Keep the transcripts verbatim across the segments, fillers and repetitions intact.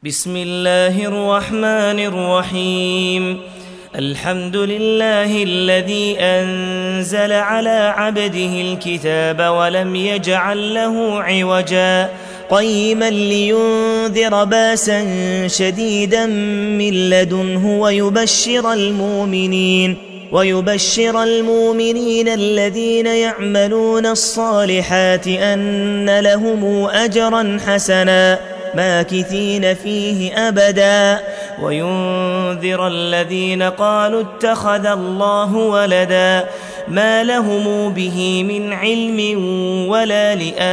بسم الله الرحمن الرحيم. الحمد لله الذي أنزل على عبده الكتاب ولم يجعل له عوجا قيما لينذر باسا شديدا من لدنه ويبشر المؤمنين ويبشر المؤمنين الذين يعملون الصالحات أن لهم أجرا حسنا ماكثين فيه أبدا وينذر الذين قالوا اتخذ الله ولدا ما لهم به من علم ولا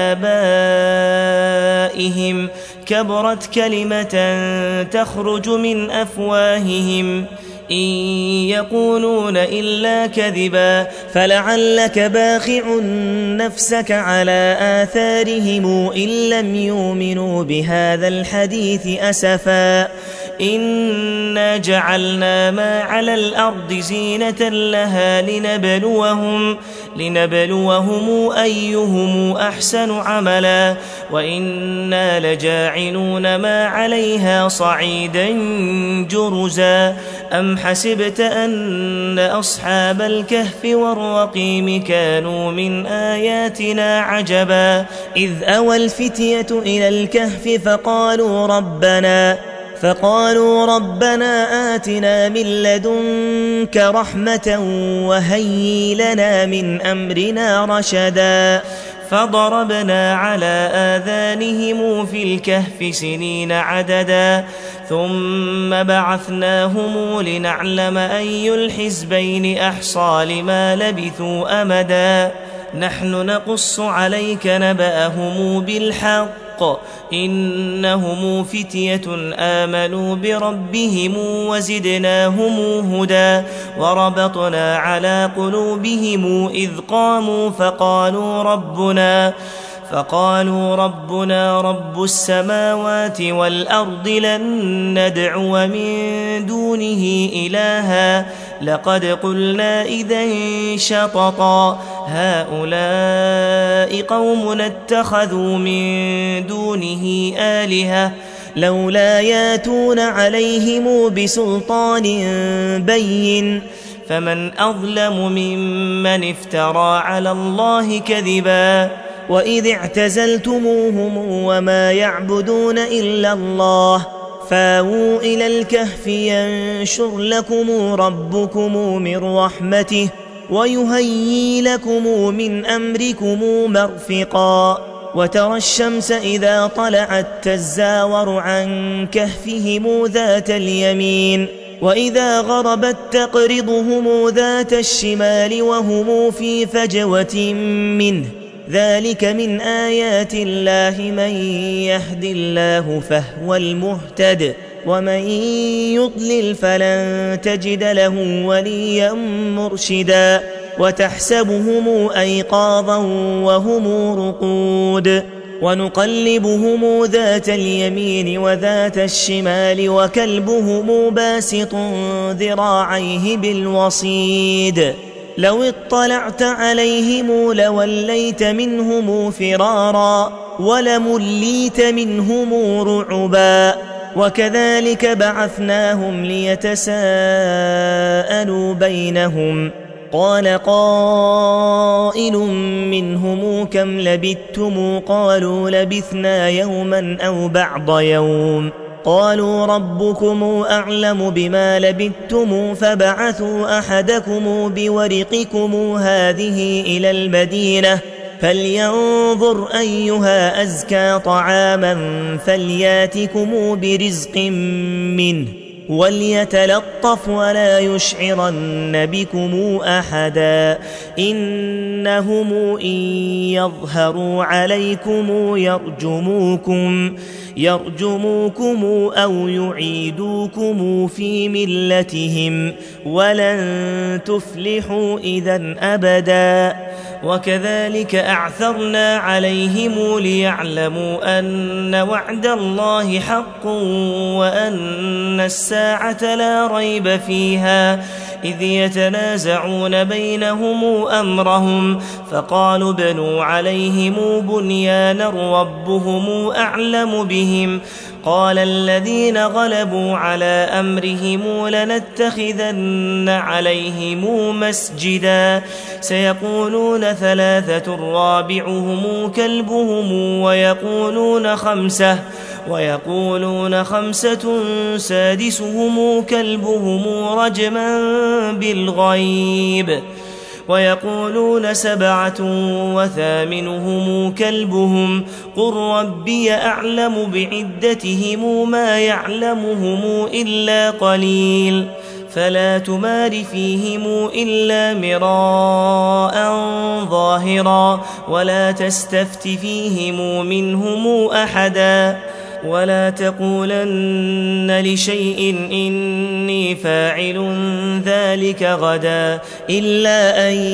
لآبائهم كبرت كلمة تخرج من أفواههم إن يقولون إلا كذبا فلعلك باخع نفسك على آثارهم إن لم يؤمنوا بهذا الحديث أسفا إنا جعلنا ما على الأرض زينة لها لنبلوهم لنبلوهم أيهم أحسن عملا وإنا لجاعلون ما عليها صعيدا جرزا أم حسبت أن أصحاب الكهف والرقيم كانوا من آياتنا عجبا إذ أوى الفتية إلى الكهف فقالوا ربنا فقالوا ربنا آتنا من لدنك رحمة وهيئ لنا من أمرنا رشدا فضربنا على آذانهم في الكهف سنين عددا ثم بعثناهم لنعلم أي الحزبين أحصى لما لبثوا أمدا نحن نقص عليك نبأهم بالحق إنهم فتية آمنوا بربهم وزدناهم هدى وربطنا على قلوبهم إذ قاموا فقالوا ربنا فقالوا ربنا رب السماوات والأرض لن ندعو من دونه إلها لقد قلنا إذا شططا هؤلاء قوم اتخذوا من دونه آلهة لولا ياتون عليهم بسلطان بين فمن أظلم ممن افترى على الله كذبا وإذ اعتزلتموهم وما يعبدون إلا الله فاووا إلى الكهف ينشر لكم ربكم من رحمته ويهيئ لكم من أمركم مرفقا وترى الشمس إذا طلعت تزاور عن كهفهم ذات اليمين وإذا غربت تقرضهم ذات الشمال وهم في فجوة منه ذلك من آيات الله من يهد الله فهو المهتد ومن يضلل فلن تجد له وليا مرشدا وتحسبهم أيقاظا وهم رقود ونقلبهم ذات اليمين وذات الشمال وكلبهم باسط ذراعيه بالوصيد لو اطلعت عليهم لوليت منهم فرارا ولمليت منهم رعبا وكذلك بعثناهم ليتساءلوا بينهم قال قائل منهم كم لبثتم قالوا لبثنا يوما أو بعض يوم قالوا ربكم أعلم بما لبثتم فبعثوا أحدكم بورقكم هذه إلى المدينة فلينظر أيها أزكى طعاما فلياتكم برزق منه وليتلطف ولا يشعرن بكم أحدا إنهم إن يظهروا عليكم يرجموكم يرجموكم أو يعيدوكم في ملتهم ولن تفلحوا إذا أبدا وكذلك أعثرنا عليهم ليعلموا أن وعد الله حق وأن الساعة لا ريب فيها إذ يتنازعون بينهم أمرهم فقالوا ابنوا عليهم بنيانا ربهم أعلم بهم قال الذين غلبوا على أمرهم لنتخذن عليهم مسجدا سيقولون ثلاثة رابعهم كلبهم ويقولون خمسة ويقولون خمسة سادسهم كلبهم رجما بالغيب ويقولون سبعة وثامنهم كلبهم قل ربي أعلم بعدتهم ما يعلمهم إلا قليل فلا تمار فيهم إلا مراء ظاهرا ولا تستفت فيهم منهم أحدا ولا تقولن لشيء إني فاعل ذلك غدا إلا أن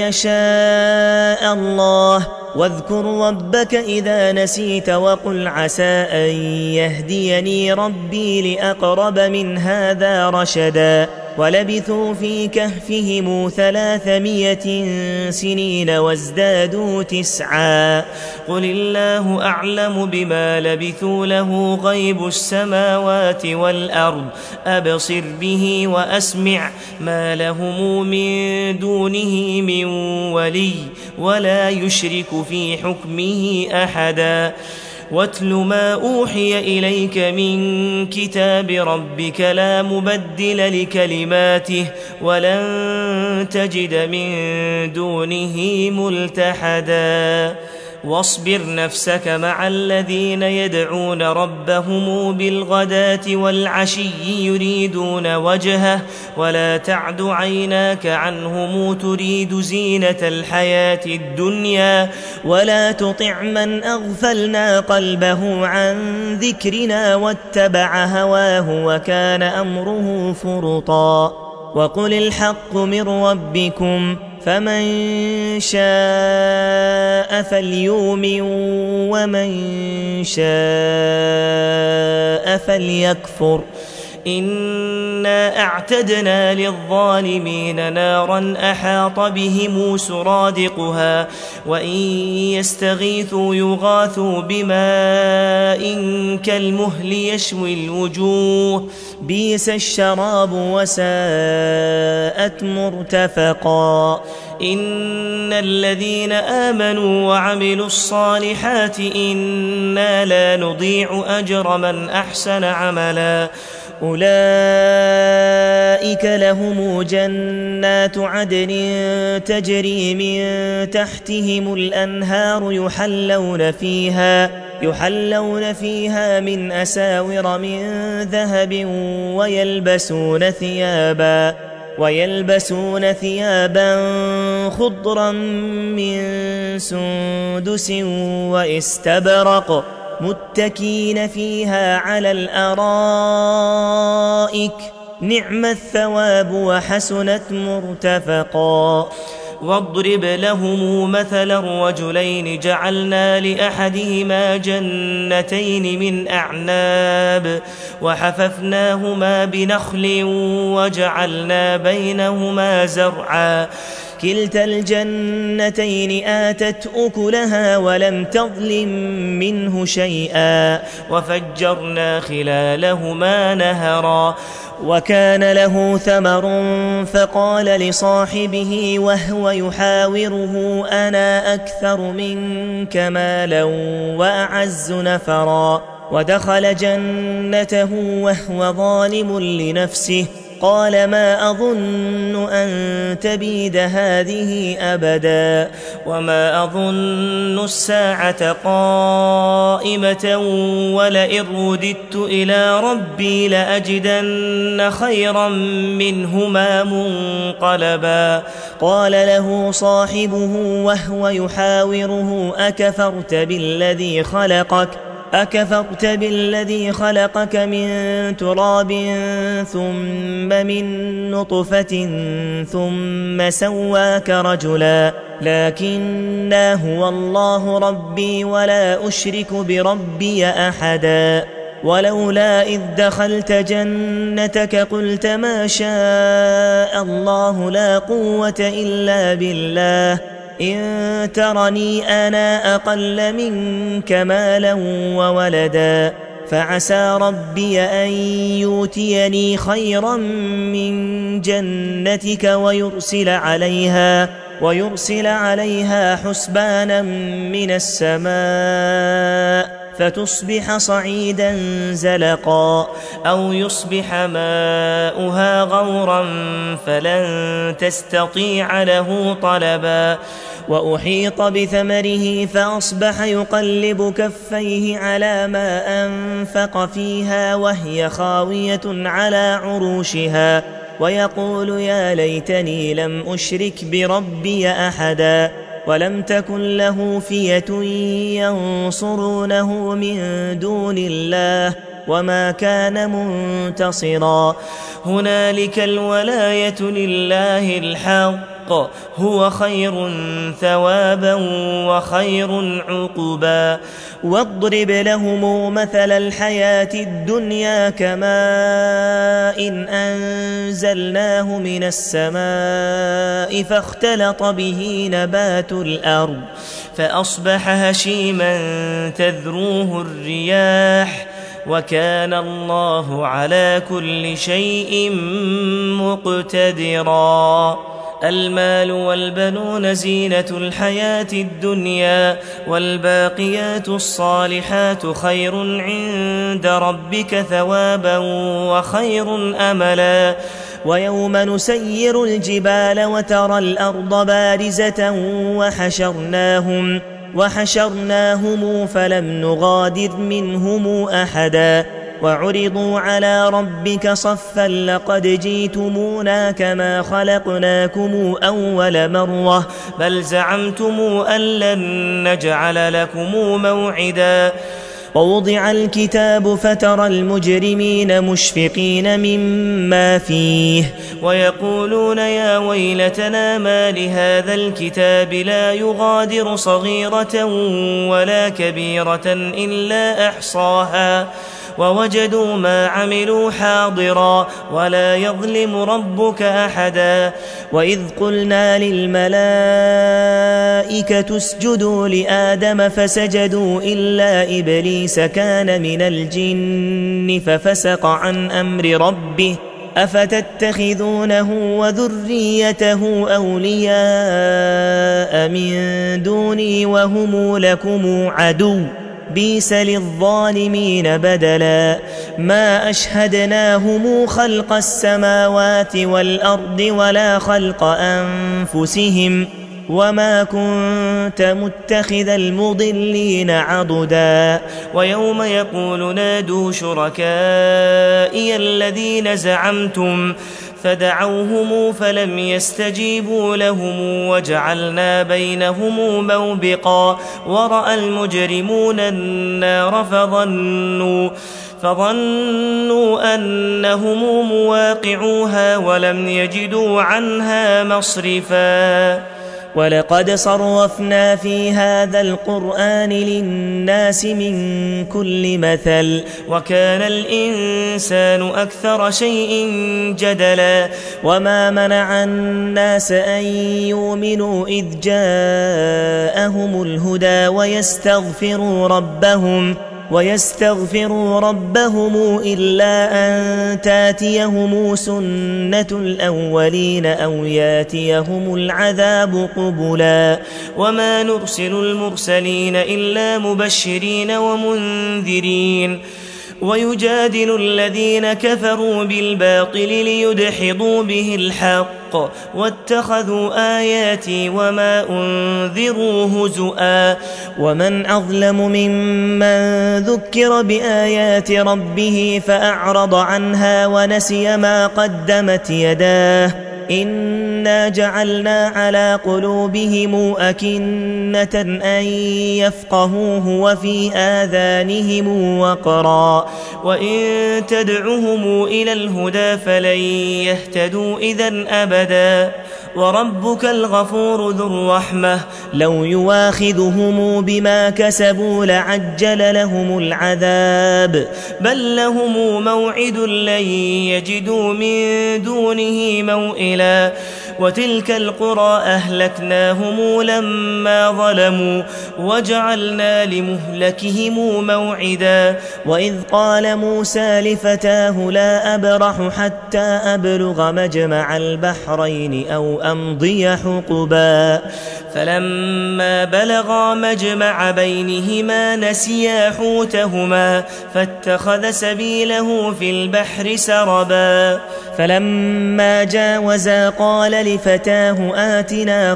يشاء الله واذكر ربك إذا نسيت وقل عسى أن يهديني ربي لأقرب من هذا رشدا ولبثوا في كهفهم ثلاثمائة سنين وازدادوا تسعا قل الله أعلم بما لبثوا له غيب السماوات والأرض أبصر به وأسمع ما لهم من دونه من ولي ولا يشرك في حكمه أحدا واتل ما أوحي إليك من كتاب ربك لا مبدل لكلماته ولن تجد من دونه ملتحدا واصبر نفسك مع الذين يدعون ربهم بالغداة والعشي يريدون وجهه ولا تعد عيناك عنهم تريد زينة الحياة الدنيا ولا تطع من أغفلنا قلبه عن ذكرنا واتبع هواه وكان أمره فرطا وقل الحق من ربكم فمن شاء فليؤمن ومن شاء فليكفر إنا أعتدنا للظالمين نارا أحاط بهم سرادقها وإن يستغيثوا يغاثوا بماء كالمهل يشوي الوجوه بئس الشراب وساءت مرتفقا إن الذين آمنوا وعملوا الصالحات إنا لا نضيع أجر من أحسن عملا أولئك لهم جنات عدن تجري من تحتهم الأنهار يحلون فيها يحلون فيها من أساور من ذهب ويلبسون ثيابا ويلبسون ثيابا خضرا من سندس واستبرق متكين فيها على الأرائك نعم الثواب وحسنت مرتفقا واضرب لهم مثلا رجلين جعلنا لأحدهما جنتين من أعناب وحففناهما بنخل وجعلنا بينهما زرعا كلتا الجنتين آتت أكلها ولم تظلم منه شيئا وفجرنا خلالهما نهرا وكان له ثمر فقال لصاحبه وهو يحاوره أنا أكثر منك مالا وأعز نفرا ودخل جنته وهو ظالم لنفسه قال ما أظن أن تبيد هذه أبدا وما أظن الساعة قائمة ولئن رددت إلى ربي لأجدن خيرا منهما منقلبا قال له صاحبه وهو يحاوره أكفرت بالذي خلقك أكفرت بالذي خلقك من تراب ثم من نطفة ثم سواك رجلا لكنا هو الله ربي ولا أشرك بربي أحدا ولولا إذ دخلت جنتك قلت ما شاء الله لا قوة إلا بالله إن ترني أنا أقل منك مالا وولدا فعسى ربي أن يؤتيني خيرا من جنتك ويرسل عليها ويرسل عليها حسبانا من السماء فتصبح صعيدا زلقا أو يصبح ماؤها غورا فلن تستطيع له طلبا وأحيط بثمره فأصبح يقلب كفيه على ما أنفق فيها وهي خاوية على عروشها ويقول يا ليتني لم أشرك بربي أحدا ولم تكن له فية ينصرونه من دون الله وما كان منتصرا هنالك الولاية لله الحق هو خير ثوابا وخير عقبا واضرب لهم مثل الحياة الدنيا كماء إن أنزلناه من السماء فاختلط به نبات الأرض فأصبح هشيما تذروه الرياح وكان الله على كل شيء مقتدرا المال والبنون زينة الحياة الدنيا والباقيات الصالحات خير عند ربك ثوابا وخير أملا ويوم نسير الجبال وترى الأرض بارزة وحشرناهم وحشرناهم فلم نغادر منهم أحدا وعرضوا على ربك صفا لقد جئتمونا كما خلقناكم أول مرة بل زعمتم أن لن نجعل لكم موعدا ووضع الكتاب فترى المجرمين مشفقين مما فيه ويقولون يا ويلتنا ما لهذا الكتاب لا يغادر صغيرة ولا كبيرة إلا أحصاها ووجدوا ما عملوا حاضرا ولا يظلم ربك أحدا وإذ قلنا للملائكة اسجدوا لآدم فسجدوا إلا إبليس كان من الجن ففسق عن أمر ربه أفتتخذونه وذريته أولياء من دوني وهم لكم عدو بئس للظالمين بدلا ما أشهدناهم خلق السماوات والأرض ولا خلق أنفسهم وما كنت متخذ المضلين عضدا ويوم يقول نادوا شركائي الذين زعمتم فدعوهم فلم يستجيبوا لهم وجعلنا بينهم موبقا ورأى المجرمون النار فظنوا فظنوا أنهم مواقعوها ولم يجدوا عنها مصرفا ولقد صرفنا في هذا القرآن للناس من كل مثل وكان الإنسان أكثر شيء جدلا وما منع الناس أن يؤمنوا إذ جاءهم الهدى ويستغفروا ربهم ويستغفروا ربهم إلا أن تاتيهم سنة الأولين أو ياتيهم العذاب قبلا وما نرسل المرسلين إلا مبشرين ومنذرين ويجادل الذين كفروا بالباطل ليدحضوا به الحق واتخذوا آياتي وما أنذروا هزؤا ومن أظلم ممن ذكر بآيات ربه فأعرض عنها ونسي ما قدمت يداه إنا جعلنا على قلوبهم أكنة أن يفقهوه وفي آذانهم وقرا وإن تدعهم إلى الهدى فلن يهتدوا إذن أبدا وربك الغفور ذو الرحمة لو يواخذهم بما كسبوا لعجل لهم العذاب بل لهم موعد لن يجدوا من دونه موئلا وتلك القرى أهلكناهم لما ظلموا وجعلنا لمهلكهم موعدا وإذ قال موسى لفتاه لا أبرح حتى أبلغ مجمع البحرين أو أمضي حقبا فلما بلغا مجمع بينهما نسيا حوتهما فاتخذ سبيله في البحر سربا فلما جاوزا قال لفتاه آتنا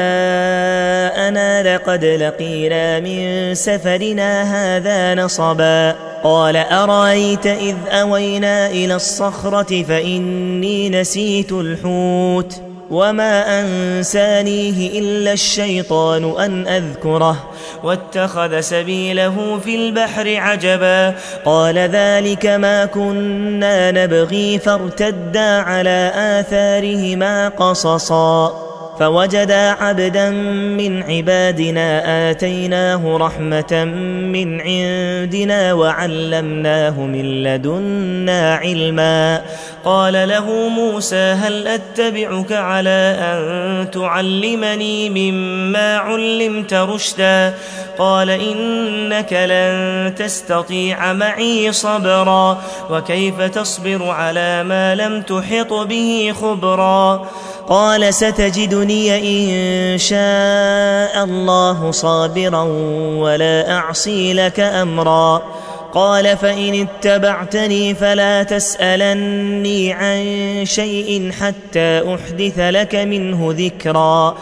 غداءنا لقد لقينا من سفرنا هذا نصبا قال أرأيت إذ أوينا إلى الصخرة فإني نسيت الحوت وما أنسانيه إلا الشيطان أن أذكره واتخذ سبيله في البحر عجبا قال ذلك ما كنا نبغي فارتدا على آثارهما قصصا فوجدا عبدا من عبادنا آتيناه رحمة من عندنا وعلمناه من لدنا علما قال له موسى هل أتبعك على أن تعلمني مما علمت رشدا قال إنك لن تستطيع معي صبرا وكيف تصبر على ما لم تحط به خبرا قال ستجدني إن شاء الله صابرا ولا أعصي لك أمرا قال فإن اتبعتني فلا تسألني عن شيء حتى أحدث لك منه ذكرا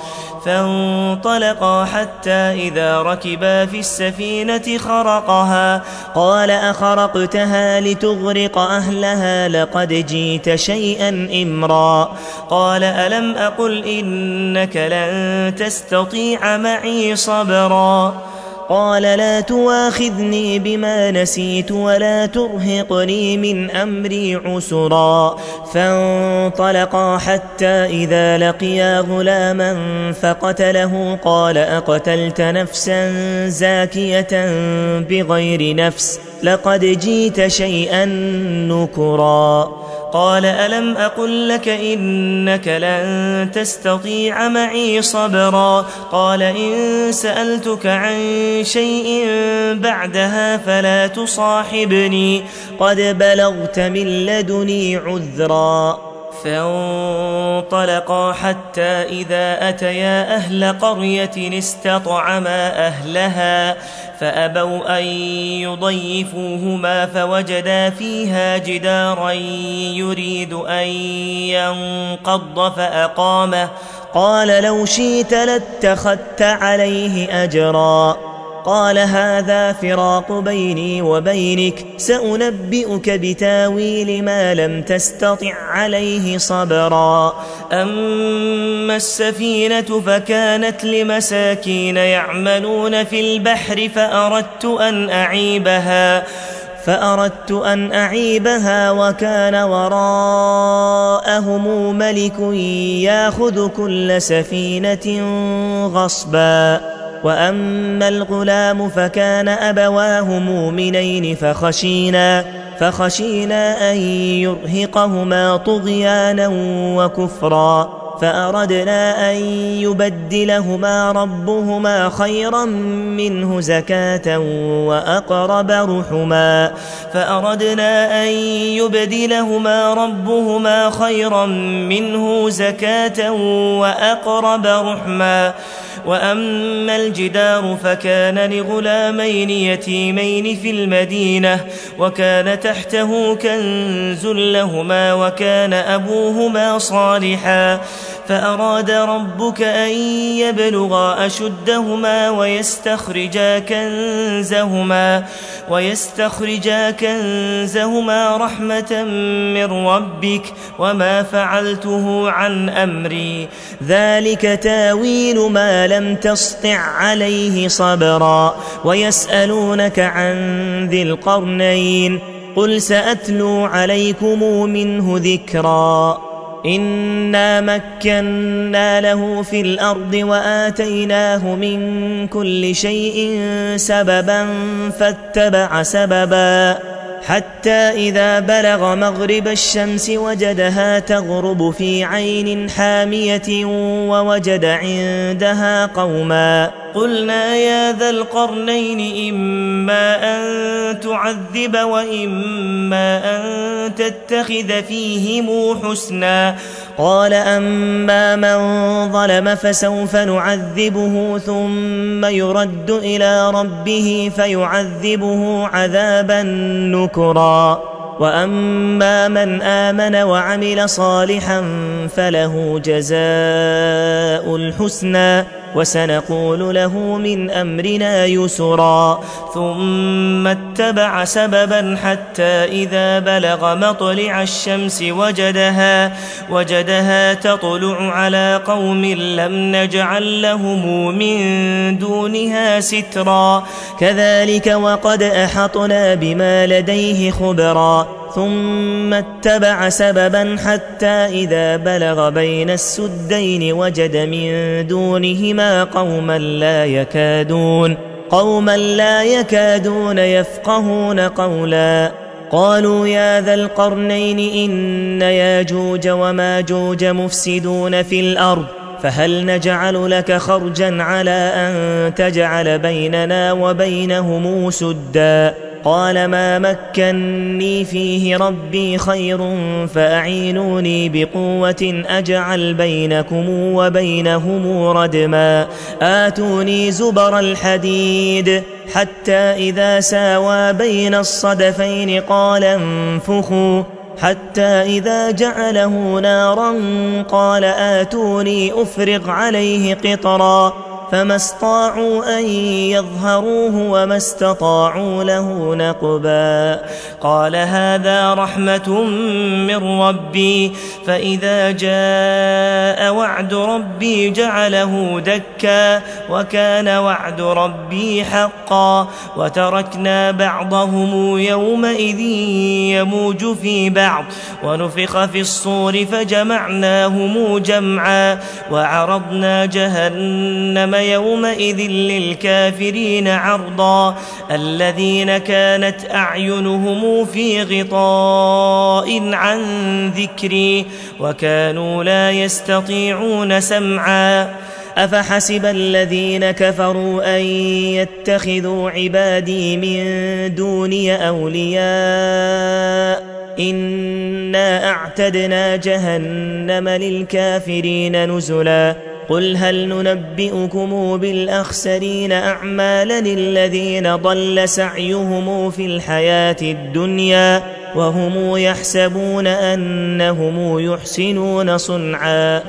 فانطلقا حتى إذا ركبا في السفينة خرقها قال أخرقتها لتغرق أهلها لقد جئت شيئا إمرا قال ألم أقل إنك لن تستطيع معي صبرا قال لا تواخذني بما نسيت ولا ترهقني من أمري عسرا فانطلقا حتى إذا لقيا غلاما فقتله قال أقتلت نفسا زاكية بغير نفس لقد جئت شيئا نكرا قال ألم أقل لك إنك لن تستطيع معي صبرا قال إن سألتك عن شيء بعدها فلا تصاحبني قد بلغت من لدني عذرا فانطلقا حتى إذا أتيا أهل قرية استطعما أهلها فأبوا أن يضيفوهما فوجدا فيها جدارا يريد أن ينقض فأقامه قال لو شئت لاتخذت عليه أجرا قال هذا فراق بيني وبينك سأنبئك بتاويل ما لم تستطع عليه صبرا أما السفينة فكانت لمساكين يعملون في البحر فأردت أن أعيبها فأردت أن أعيبها وكان وراءهم ملك ياخذ كل سفينة غصبا وأما الغلام فكان أبواه مؤمنين فخشينا فخشينا أن يرهقهما طغيانا وكفرا فأردنا أن يبدلهما ربهما خيرا منه زكاة وأقرب رحما فأردنا أن يبدلهما ربهما خيرا منه زكاة وأقرب رحما وأما الجدار فكان لغلامين يتيمين في المدينة وكان تحته كنز لهما وكان أبوهما صالحا فأراد ربك أن يبلغا أشدهما ويستخرجا كنزهما ويستخرجا كنزهما رحمة من ربك وما فعلته عن أمري ذلك تاويل ما لم تسطع عليه صبرا ويسألونك عن ذي القرنين قل سأتلو عليكم منه ذكرا إنا مكنا له في الأرض وآتيناه من كل شيء سببا فاتبع سببا حتى إذا بلغ مغرب الشمس وجدها تغرب في عين حامية ووجد عندها قوما قلنا يا ذا القرنين إما أن تعذب وإما أن تتخذ فيهم حسنا قال أما من ظلم فسوف نعذبه ثم يرد إلى ربه فيعذبه عذابا نكرا وأما من آمن وعمل صالحا فله جزاء الحسنى وسنقول له من أمرنا يسرا ثم اتبع سببا حتى إذا بلغ مطلع الشمس وجدها وجدها تطلع على قوم لم نجعل لهم من دونها سترا كذلك وقد أحطنا بما لديه خبرا ثم اتبع سببا حتى إذا بلغ بين السدين وجد من دونهما قوما لا يكادون قوما لا يكادون يفقهون قولا قالوا يا ذا القرنين إن ياجوج وماجوج مفسدون في الأرض فهل نجعل لك خرجا على أن تجعل بيننا وبينهم سدا قال ما مكني فيه ربي خير فأعينوني بقوة أجعل بينكم وبينهم ردما آتوني زبر الحديد حتى إذا ساوى بين الصدفين قال انفخوا حتى إذا جعله نارا قال آتوني أفرغ عليه قطرا فما استطاعوا أن يظهروه وما استطاعوا له نقبا قال هذا رحمة من ربي فإذا جاء وعد ربي جعله دكا وكان وعد ربي حقا وتركنا بعضهم يومئذ يموج في بعض ونفخ في الصور فجمعناهم جمعا وعرضنا جهنم يومئذ للكافرين عرضا الذين كانت أعينهم في غطاء عن ذكري وكانوا لا يستطيعون سمعا أفحسب الذين كفروا أن يتخذوا عبادي من دوني أولياء إنا أعتدنا جهنم للكافرين نزلا قل هل ننبئكم بالأخسرين أعمالا الذين ضل سعيهم في الحياة الدنيا وهم يحسبون أنهم يحسنون صنعا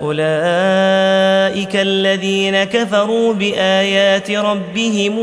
أولئك الذين كفروا بآيات ربهم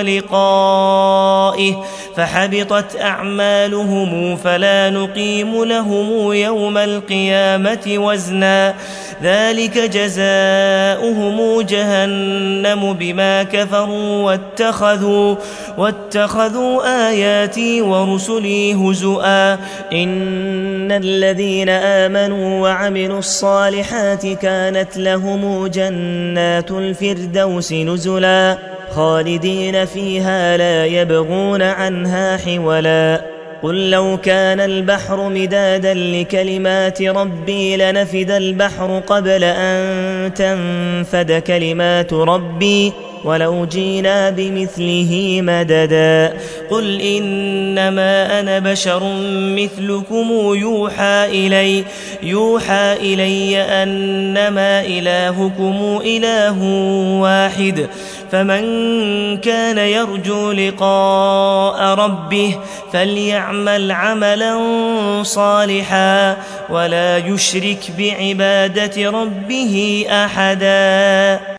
ولقائه فحبطت أعمالهم فلا نقيم لهم يوم القيامة وزنا ذلك جزاؤهم جهنم بما كفروا واتخذوا, واتخذوا آياتي ورسلي هزؤا إن الذين آمنوا وعملوا الصالحات كانت لهم جنات الفردوس نزلا خالدين فيها لا يبغون عنها حولا قل لو كان البحر مدادا لكلمات ربي لنفد البحر قبل أن تنفد كلمات ربي ولو جينا بمثله مددا قل إنما أنا بشر مثلكم يوحى إلي يوحى إلي أنما إلهكم إله واحد فمن كان يرجو لقاء ربه فليعمل عملا صالحا ولا يشرك بعبادة ربه أحدا.